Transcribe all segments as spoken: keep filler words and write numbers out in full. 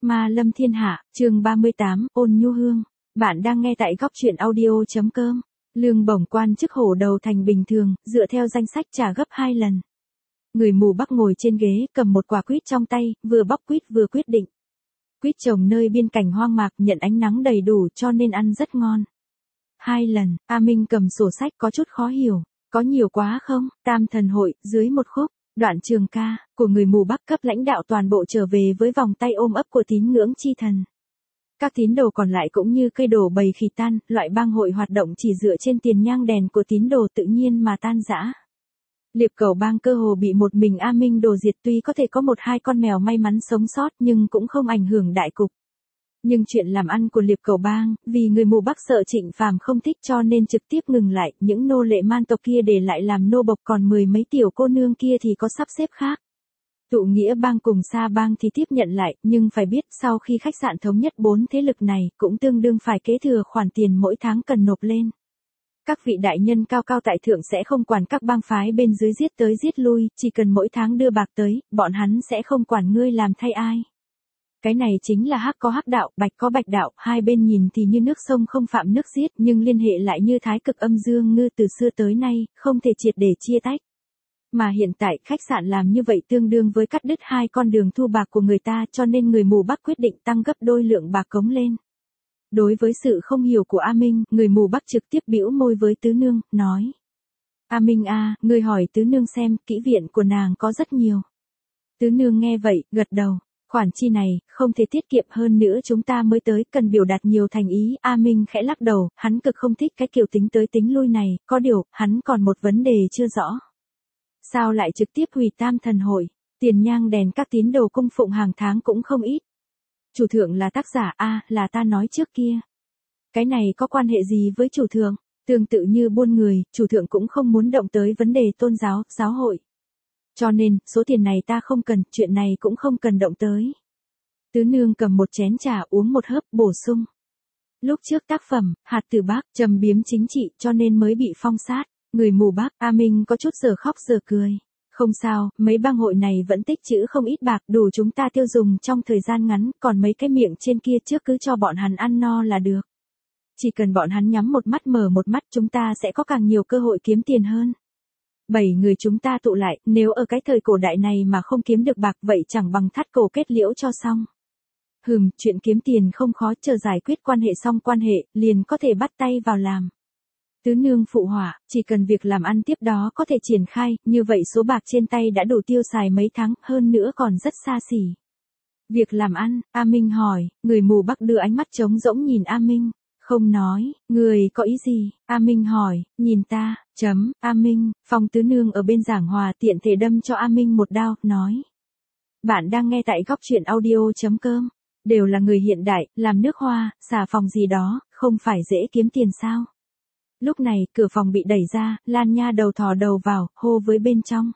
Ma Lâm Thiên Hạ, chương ba mươi tám, Ôn Nhu Hương. Bạn đang nghe tại góc truyện audio.com. Lương bổng quan chức hổ đầu thành bình thường, dựa theo danh sách trả gấp hai lần. Người mù Bắc ngồi trên ghế, cầm một quả quýt trong tay, vừa bóc quýt vừa quyết định. Quýt trồng nơi biên cảnh hoang mạc, nhận ánh nắng đầy đủ cho nên ăn rất ngon. Hai lần, A Minh cầm sổ sách có chút khó hiểu. Có nhiều quá không? Tam thần hội, dưới một khúc. Đoạn trường ca, của người mù Bắc cấp lãnh đạo toàn bộ trở về với vòng tay ôm ấp của tín ngưỡng chi thần. Các tín đồ còn lại cũng như cây đổ bầy khỉ tan, loại bang hội hoạt động chỉ dựa trên tiền nhang đèn của tín đồ tự nhiên mà tan rã. Liệp Cẩu bang cơ hồ bị một mình A Minh đồ diệt, tuy có thể có một hai con mèo may mắn sống sót nhưng cũng không ảnh hưởng đại cục. Nhưng chuyện làm ăn của Liệp Cẩu bang, vì người mù Bắc sợ Trịnh Phàm không thích cho nên trực tiếp ngừng lại, những nô lệ man tộc kia để lại làm nô bộc, còn mười mấy tiểu cô nương kia thì có sắp xếp khác. Tụ Nghĩa bang cùng Sa bang thì tiếp nhận lại, nhưng phải biết sau khi khách sạn thống nhất bốn thế lực này, cũng tương đương phải kế thừa khoản tiền mỗi tháng cần nộp lên. Các vị đại nhân cao cao tại thượng sẽ không quản các bang phái bên dưới giết tới giết lui, chỉ cần mỗi tháng đưa bạc tới, bọn hắn sẽ không quản ngươi làm thay ai. Cái này chính là hắc có hắc đạo, bạch có bạch đạo, hai bên nhìn thì như nước sông không phạm nước giết, nhưng liên hệ lại như thái cực âm dương ngư từ xưa tới nay, không thể triệt để chia tách. Mà hiện tại, khách sạn làm như vậy tương đương với cắt đứt hai con đường thu bạc của người ta, cho nên người mù Bắc quyết định tăng gấp đôi lượng bạc cống lên. Đối với sự không hiểu của A Minh, người mù Bắc trực tiếp bĩu môi với Tứ Nương, nói. A Minh a, ngươi hỏi Tứ Nương xem, kỹ viện của nàng có rất nhiều. Tứ Nương nghe vậy, gật đầu. Khoản chi này, không thể tiết kiệm, hơn nữa chúng ta mới tới, cần biểu đạt nhiều thành ý. A Minh khẽ lắc đầu, hắn cực không thích cái kiểu tính tới tính lui này, có điều, hắn còn một vấn đề chưa rõ. Sao lại trực tiếp hủy Tam thần hội, tiền nhang đèn các tín đồ cung phụng hàng tháng cũng không ít. Chủ thượng là tác giả, a à, là ta nói trước kia. Cái này có quan hệ gì với chủ thượng? Tương tự như buôn người, chủ thượng cũng không muốn động tới vấn đề tôn giáo, giáo hội. Cho nên, số tiền này ta không cần, chuyện này cũng không cần động tới. Tứ Nương cầm một chén trà uống một hớp, bổ sung. Lúc trước tác phẩm, Hạt Tử Bác, trầm biếm chính trị cho nên mới bị phong sát. Người mù Bắc, A Minh có chút giờ khóc giờ cười. Không sao, mấy bang hội này vẫn tích trữ không ít bạc, đủ chúng ta tiêu dùng trong thời gian ngắn, còn mấy cái miệng trên kia trước cứ cho bọn hắn ăn no là được. Chỉ cần bọn hắn nhắm một mắt mở một mắt, chúng ta sẽ có càng nhiều cơ hội kiếm tiền hơn. Bảy người chúng ta tụ lại, nếu ở cái thời cổ đại này mà không kiếm được bạc vậy chẳng bằng thắt cổ kết liễu cho xong. Hừm, chuyện kiếm tiền không khó, chờ giải quyết quan hệ xong quan hệ, liền có thể bắt tay vào làm. Tứ Nương phụ họa, chỉ cần việc làm ăn tiếp đó có thể triển khai, như vậy số bạc trên tay đã đủ tiêu xài mấy tháng, hơn nữa còn rất xa xỉ. Việc làm ăn, A Minh hỏi, người mù Bắc đưa ánh mắt trống rỗng nhìn A Minh, không nói, người có ý gì? A Minh hỏi, nhìn ta, chấm, A Minh, Phong Tứ Nương ở bên giảng hòa tiện thể đâm cho A Minh một đao, nói. Bạn đang nghe tại góc truyện audio.com, đều là người hiện đại, làm nước hoa, xà phòng gì đó, không phải dễ kiếm tiền sao? Lúc này, cửa phòng bị đẩy ra, Lan Nha đầu thò đầu vào, hô với bên trong.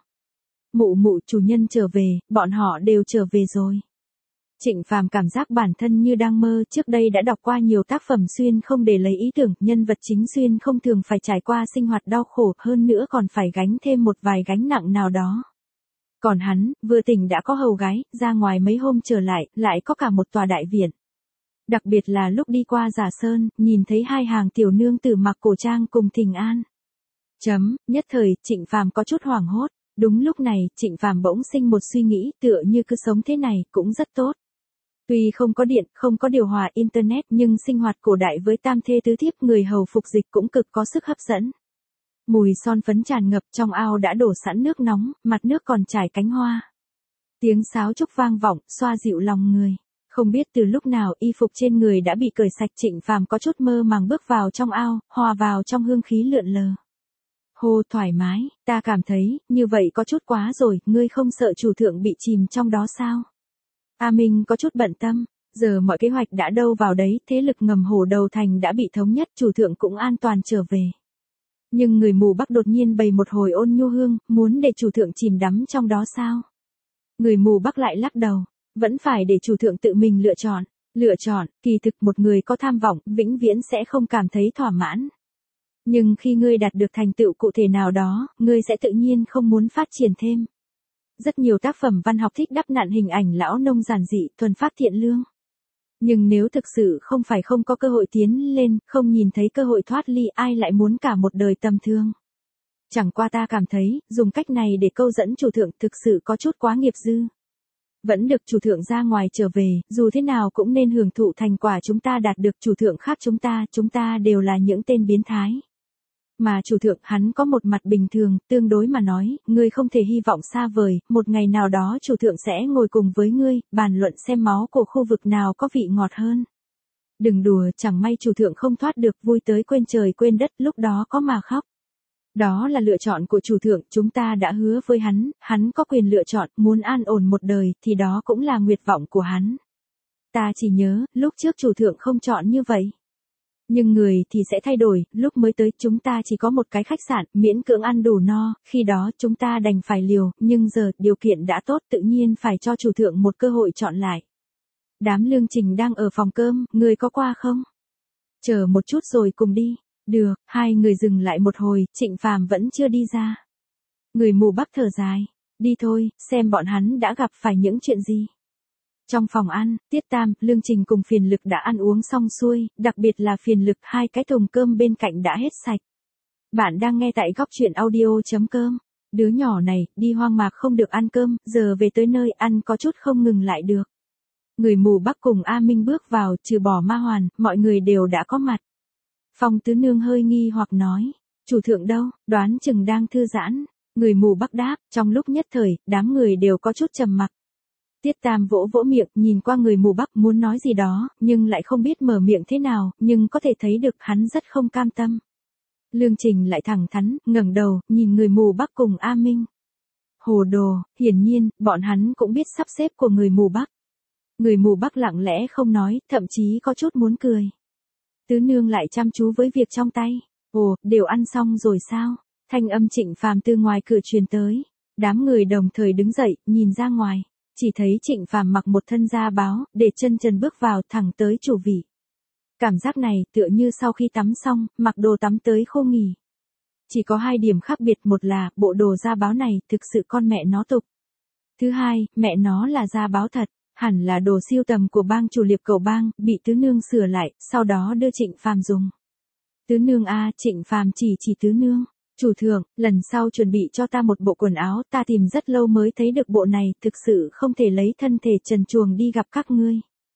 Mụ mụ, chủ nhân trở về, bọn họ đều trở về rồi. Trịnh Phàm cảm giác bản thân như đang mơ, trước đây đã đọc qua nhiều tác phẩm xuyên không để lấy ý tưởng, nhân vật chính xuyên không thường phải trải qua sinh hoạt đau khổ, hơn nữa còn phải gánh thêm một vài gánh nặng nào đó. Còn hắn, vừa tỉnh đã có hầu gái, ra ngoài mấy hôm trở lại, lại có cả một tòa đại viện. Đặc biệt là lúc đi qua Giả Sơn, nhìn thấy hai hàng tiểu nương tử mặc cổ trang cùng thỉnh an. Chấm, nhất thời, Trịnh Phàm có chút hoảng hốt. Đúng lúc này, Trịnh Phàm bỗng sinh một suy nghĩ, tựa như cứ sống thế này, cũng rất tốt. Tuy không có điện, không có điều hòa internet, nhưng sinh hoạt cổ đại với tam thê tứ thiếp, người hầu phục dịch cũng cực có sức hấp dẫn. Mùi son phấn tràn ngập, trong ao đã đổ sẵn nước nóng, mặt nước còn trải cánh hoa. Tiếng sáo trúc vang vọng, xoa dịu lòng người. Không biết từ lúc nào y phục trên người đã bị cởi sạch, Trịnh Phàm có chút mơ màng bước vào trong ao, hòa vào trong hương khí lượn lờ. Hô, thoải mái, ta cảm thấy, như vậy có chút quá rồi, ngươi không sợ chủ thượng bị chìm trong đó sao? A Minh có chút bận tâm, giờ mọi kế hoạch đã đâu vào đấy, thế lực ngầm hổ đầu thành đã bị thống nhất, chủ thượng cũng an toàn trở về. Nhưng người mù Bắc đột nhiên bày một hồi Ôn Nhu Hương, muốn để chủ thượng chìm đắm trong đó sao? Người mù Bắc lại lắc đầu. Vẫn phải để chủ thượng tự mình lựa chọn. Lựa chọn, kỳ thực một người có tham vọng, vĩnh viễn sẽ không cảm thấy thỏa mãn. Nhưng khi ngươi đạt được thành tựu cụ thể nào đó, ngươi sẽ tự nhiên không muốn phát triển thêm. Rất nhiều tác phẩm văn học thích đắp nặn hình ảnh lão nông giản dị, thuần phát thiện lương. Nhưng nếu thực sự không phải không có cơ hội tiến lên, không nhìn thấy cơ hội thoát ly, ai lại muốn cả một đời tầm thương. Chẳng qua ta cảm thấy, dùng cách này để câu dẫn chủ thượng thực sự có chút quá nghiệp dư. Vẫn được chủ thượng ra ngoài trở về, dù thế nào cũng nên hưởng thụ thành quả chúng ta đạt được. Chủ thượng khác chúng ta, chúng ta đều là những tên biến thái. Mà chủ thượng hắn có một mặt bình thường, tương đối mà nói, ngươi không thể hy vọng xa vời, một ngày nào đó chủ thượng sẽ ngồi cùng với ngươi, bàn luận xem máu của khu vực nào có vị ngọt hơn. Đừng đùa, chẳng may chủ thượng không thoát được, vui tới quên trời quên đất, lúc đó có mà khóc. Đó là lựa chọn của chủ thượng, chúng ta đã hứa với hắn, hắn có quyền lựa chọn, muốn an ổn một đời, thì đó cũng là nguyện vọng của hắn. Ta chỉ nhớ, lúc trước chủ thượng không chọn như vậy. Nhưng người thì sẽ thay đổi, lúc mới tới chúng ta chỉ có một cái khách sạn, miễn cưỡng ăn đủ no, khi đó chúng ta đành phải liều, nhưng giờ, điều kiện đã tốt tự nhiên phải cho chủ thượng một cơ hội chọn lại. Đám Lương Trình đang ở phòng cơm, người có qua không? Chờ một chút rồi cùng đi. Được, hai người dừng lại một hồi, Trịnh Phàm vẫn chưa đi ra. Người mù Bắc thở dài, đi thôi, xem bọn hắn đã gặp phải những chuyện gì. Trong phòng ăn, Tiết Tam, Lương Trình cùng Phiền Lực đã ăn uống xong xuôi, đặc biệt là Phiền Lực, hai cái thùng cơm bên cạnh đã hết sạch. Bạn đang nghe tại góc truyện audio chấm com. Đứa nhỏ này, đi hoang mạc không được ăn cơm, giờ về tới nơi ăn có chút không ngừng lại được. Người mù Bắc cùng A Minh bước vào, trừ bỏ Ma Hoàn, mọi người đều đã có mặt. Phong tứ nương hơi nghi hoặc nói, chủ thượng đâu, đoán chừng đang thư giãn. Người mù Bắc đáp, trong lúc nhất thời, đám người đều có chút trầm mặc. Tiết Tam vỗ vỗ miệng, nhìn qua người mù Bắc muốn nói gì đó, nhưng lại không biết mở miệng thế nào, nhưng có thể thấy được hắn rất không cam tâm. Lương Trình lại thẳng thắn, ngẩng đầu, nhìn người mù Bắc cùng A Minh. Hồ đồ, hiển nhiên, bọn hắn cũng biết sắp xếp của người mù Bắc. Người mù Bắc lặng lẽ không nói, thậm chí có chút muốn cười. Tứ nương lại chăm chú với việc trong tay. Ồ, đều ăn xong rồi sao? Thanh âm Trịnh Phàm từ ngoài cửa truyền tới. Đám người đồng thời đứng dậy, nhìn ra ngoài. Chỉ thấy Trịnh Phàm mặc một thân da báo, để chân trần bước vào thẳng tới chủ vị. Cảm giác này tựa như sau khi tắm xong, mặc đồ tắm tới khô nghỉ. Chỉ có hai điểm khác biệt, một là bộ đồ da báo này thực sự con mẹ nó tục. Thứ hai, mẹ nó là da báo thật. Hẳn là đồ siêu tầm của bang chủ Liệp Cầu Bang, bị tứ nương sửa lại, sau đó đưa Trịnh Phàm dùng. Tứ nương a, Trịnh Phàm chỉ chỉ tứ nương, chủ thượng, lần sau chuẩn bị cho ta một bộ quần áo, ta tìm rất lâu mới thấy được bộ này, thực sự không thể lấy thân thể trần truồng đi gặp các ngươi.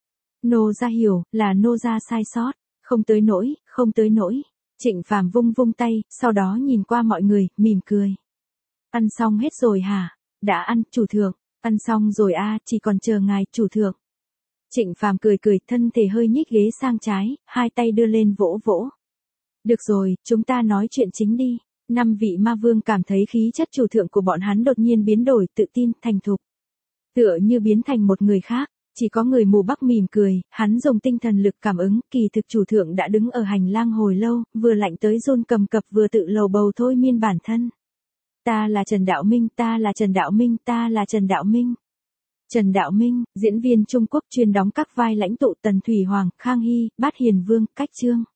Nô gia hiểu, là nô gia sai sót, không tới nỗi, không tới nỗi. Trịnh Phàm vung vung tay, sau đó nhìn qua mọi người, mỉm cười. Ăn xong hết rồi hả? Đã ăn, chủ thượng. Ăn xong rồi a, chỉ còn chờ ngài, chủ thượng. Trịnh Phàm cười cười, thân thể hơi nhích ghế sang trái, hai tay đưa lên vỗ vỗ. Được rồi, chúng ta nói chuyện chính đi. Năm vị ma vương cảm thấy khí chất chủ thượng của bọn hắn đột nhiên biến đổi, tự tin, thành thục. Tựa như biến thành một người khác, chỉ có người mù Bắc mỉm cười, hắn dùng tinh thần lực cảm ứng, kỳ thực chủ thượng đã đứng ở hành lang hồi lâu, vừa lạnh tới run cầm cập vừa tự lầu bầu thôi miên bản thân. Ta là Trần Đạo Minh, ta là Trần Đạo Minh, ta là Trần Đạo Minh. Trần Đạo Minh, diễn viên Trung Quốc chuyên đóng các vai lãnh tụ Tần Thủy Hoàng, Khang Hy, Bát Hiền Vương, Cách Trương.